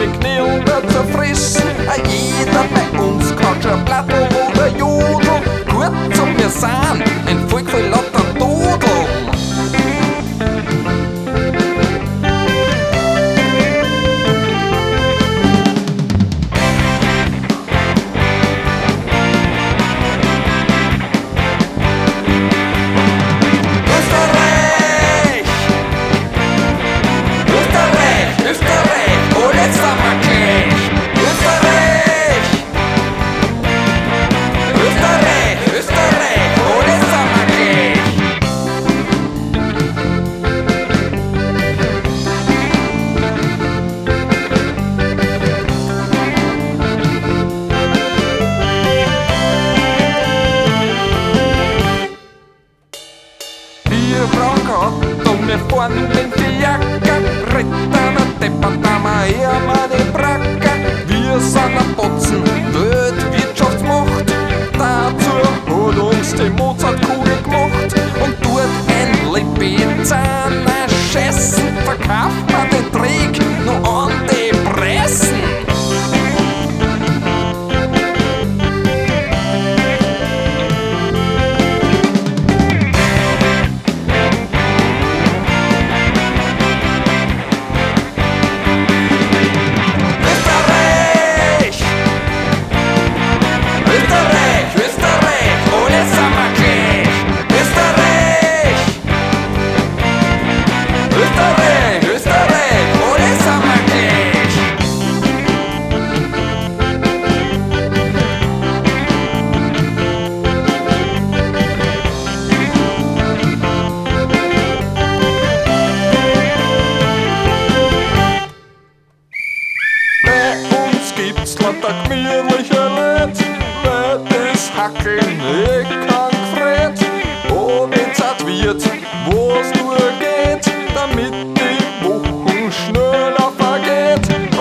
Knie und wird zerfressen. Jeder bei uns kann schon Plato oder Jodel. Kurzum, wir sind ein Volk voll lauter Dodel. Wir fahren in die Jacke, Ritter, Depperdammer, Hermann, Bracker. Wir sind ein Botzen, Weltwirtschaftsmacht. Dazu hat uns die Mozartkugel gemacht. Und dort ein Lipizzaner Schessen verkauft man den Dreck noch an die Pressen. Gibt's lauter gemütliche Leid, weil das Hackeln kein gefreut. Und wenn's halt wird, wo's nur geht, damit die Wochen schneller vergeht.